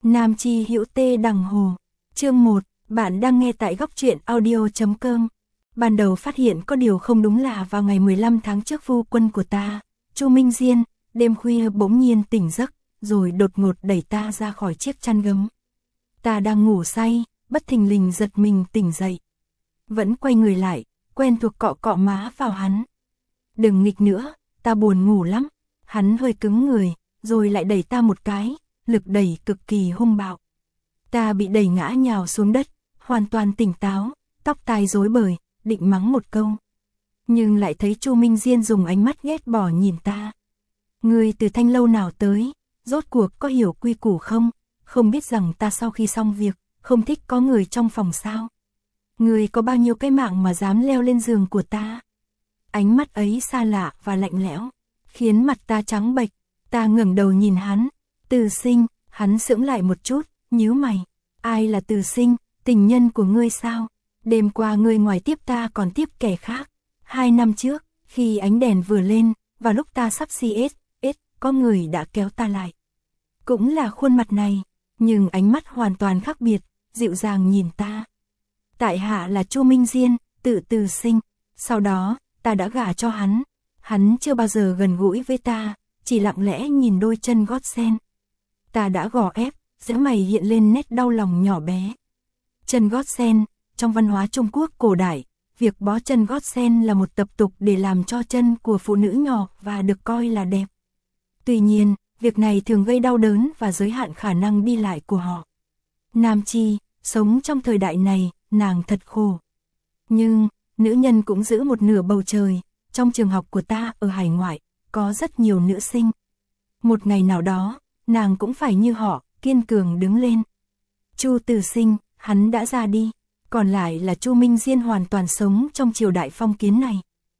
Nam Chi Hữu Tê Đằng Hồ. Chương 1, bạn đang nghe tại góc truyện audio.com. Ban đầu phát hiện có điều không đúng là vào ngày 15 tháng trước phu quân của ta, Chu Minh Diên, đêm khuya bỗng nhiên tỉnh giấc, rồi đột ngột đẩy ta ra khỏi chiếc chăn gấm. Ta đang ngủ say, bất thình lình giật mình tỉnh dậy. Vẫn quay người lại, quen thuộc cọ cọ má vào hắn. Đừng nghịch nữa, ta buồn ngủ lắm. Hắn hơi cứng người, rồi lại đẩy ta một cái, lực đẩy cực kỳ hung bạo. Ta bị đẩy ngã nhào xuống đất, hoàn toàn tỉnh táo, tóc tai rối bời, định mắng một câu. Nhưng lại thấy Chu Minh Diên dùng ánh mắt ghét bỏ nhìn ta. Ngươi từ Thanh Lâu nào tới, rốt cuộc có hiểu quy củ không? Không biết rằng ta sau khi xong việc, không thích có người trong phòng sao? Ngươi có bao nhiêu cái mạng mà dám leo lên giường của ta? Ánh mắt ấy xa lạ và lạnh lẽo, khiến mặt ta trắng bệch. Ta ngẩng đầu nhìn hắn. Từ Sinh. Hắn sững lại một chút, nhíu mày. Ai là Từ Sinh? Tình nhân của ngươi sao? Đêm qua ngươi ngoài tiếp ta còn tiếp kẻ khác. 2 năm trước, khi ánh đèn vừa lên, và lúc ta sắp CS, có người đã kéo ta lại. Cũng là khuôn mặt này, nhưng ánh mắt hoàn toàn khác biệt, dịu dàng nhìn ta. Tại hạ là Chu Minh Diên, tự Từ Sinh. Sau đó, ta đã gả cho hắn. Hắn chưa bao giờ gần gũi với ta, chỉ lặng lẽ nhìn đôi chân gót sen. Ta đã gò ép, giữa mày hiện lên nét đau lòng nhỏ bé. Chân gót sen, trong văn hóa Trung Quốc cổ đại, việc bó chân gót sen là một tập tục để làm cho chân của phụ nữ nhỏ và được coi là đẹp. Tuy nhiên, việc này thường gây đau đớn và giới hạn khả năng đi lại của họ. Nam Chi, sống trong thời đại này, nàng thật khổ. Nhưng, nữ nhân cũng giữ một nửa bầu trời. Trong trường học của ta ở hải ngoại, có rất nhiều nữ sinh. Một ngày nào đó, nàng cũng phải như họ, kiên cường đứng lên. Chu Từ Sinh, hắn đã ra đi. Còn lại là Chu Minh Diên hoàn toàn sống trong triều đại phong kiến này.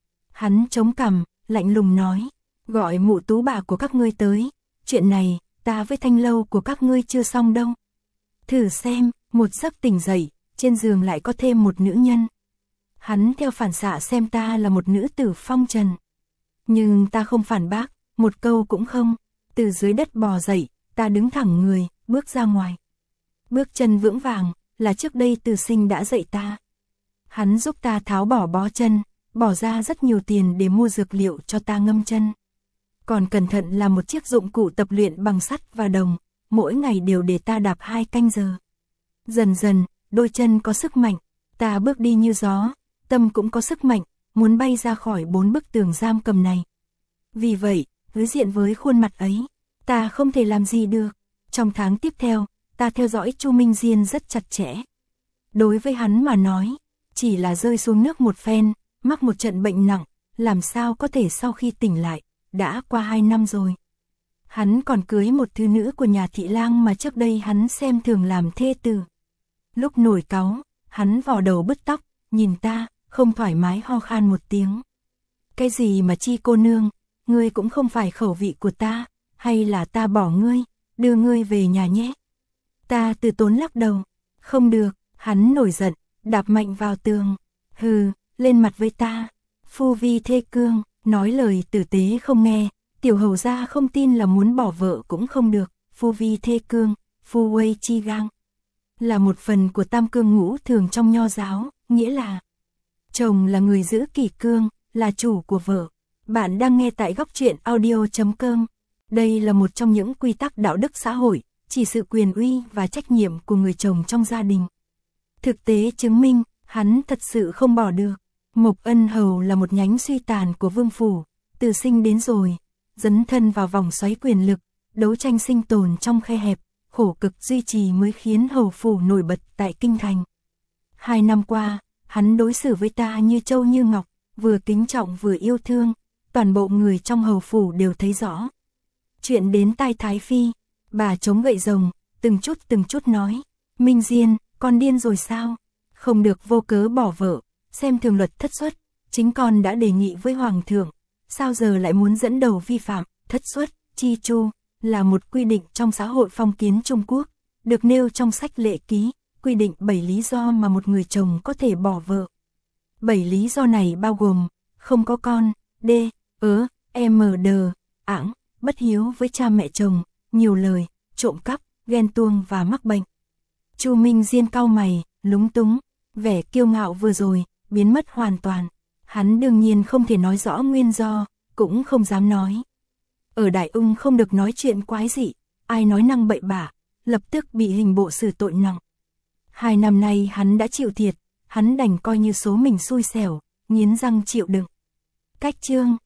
Hắn chống cằm, lạnh lùng nói. Gọi mụ tú bà của các ngươi tới. Chuyện này, ta với Thanh Lâu của các ngươi chưa xong đâu. Thử xem, một giấc tỉnh dậy, trên giường lại có thêm một nữ nhân. Hắn theo phản xạ xem ta là một nữ tử phong trần. Nhưng ta không phản bác, một câu cũng không. Từ dưới đất bò dậy, ta đứng thẳng người, bước ra ngoài. Bước chân vững vàng, là trước đây Từ Sinh đã dạy ta. Hắn giúp ta tháo bỏ bó chân, bỏ ra rất nhiều tiền để mua dược liệu cho ta ngâm chân. Còn cẩn thận là một chiếc dụng cụ tập luyện bằng sắt và đồng, mỗi ngày đều để ta đạp 2 canh giờ. Dần dần, đôi chân có sức mạnh, ta bước đi như gió, tâm cũng có sức mạnh, muốn bay ra khỏi 4 bức tường giam cầm này. Vì vậy, đối diện với khuôn mặt ấy, ta không thể làm gì được. Trong tháng tiếp theo, ta theo dõi Chu Minh Diên rất chặt chẽ. Đối với hắn mà nói, chỉ là rơi xuống nước một phen, mắc một trận bệnh nặng, làm sao có thể sau khi tỉnh lại, đã qua 2 năm rồi. Hắn còn cưới một thư nữ của nhà thị lang mà trước đây hắn xem thường làm thê tử. Lúc nổi cáu, hắn vò đầu bứt tóc, nhìn ta, không thoải mái ho khan một tiếng. Cái gì mà Chi cô nương, ngươi cũng không phải khẩu vị của ta, hay là ta bỏ ngươi, đưa ngươi về nhà nhé. Ta từ tốn lắc đầu, không được, hắn nổi giận, đạp mạnh vào tường. Hừ, lên mặt với ta. Phu vi thê cương, nói lời tử tế không nghe, tiểu hầu gia không tin là muốn bỏ vợ cũng không được. Phu vi thê cương, phu quay chi gang, là một phần của tam cương ngũ thường trong nho giáo, nghĩa là chồng là người giữ kỷ cương, là chủ của vợ. Bạn đang nghe tại góc truyện audio.com. Đây là một trong những quy tắc đạo đức xã hội, chỉ sự quyền uy và trách nhiệm của người chồng trong gia đình. Thực tế chứng minh, hắn thật sự không bỏ được. Mộc Ân Hầu là một nhánh suy tàn của vương phủ, Từ Sinh đến rồi, dấn thân vào vòng xoáy quyền lực, đấu tranh sinh tồn trong khe hẹp, khổ cực duy trì mới khiến hầu phủ nổi bật tại kinh thành. 2 năm qua, hắn đối xử với ta như châu như ngọc, vừa kính trọng vừa yêu thương, toàn bộ người trong hầu phủ đều thấy rõ. Chuyện đến tai Thái Phi, bà chống gậy rồng, từng chút nói, Minh Diên, con điên rồi sao? Không được vô cớ bỏ vợ, xem thường luật thất xuất, chính con đã đề nghị với Hoàng thượng, sao giờ lại muốn dẫn đầu vi phạm. Thất xuất, chi chu, là một quy định trong xã hội phong kiến Trung Quốc, được nêu trong sách lệ ký, quy định 7 lý do mà một người chồng có thể bỏ vợ. 7 lý do này bao gồm, không có con, d, m, d, ẵng, bất hiếu với cha mẹ chồng, nhiều lời, trộm cắp, ghen tuông và mắc bệnh. Chu Minh Diên cau mày, lúng túng, vẻ kiêu ngạo vừa rồi, biến mất hoàn toàn. Hắn đương nhiên không thể nói rõ nguyên do, cũng không dám nói. Ở Đại Ung không được nói chuyện quái dị, ai nói năng bậy bạ, lập tức bị hình bộ xử tội nặng. 2 năm nay hắn đã chịu thiệt, hắn đành coi như số mình xui xẻo, nghiến răng chịu đựng. Cách chương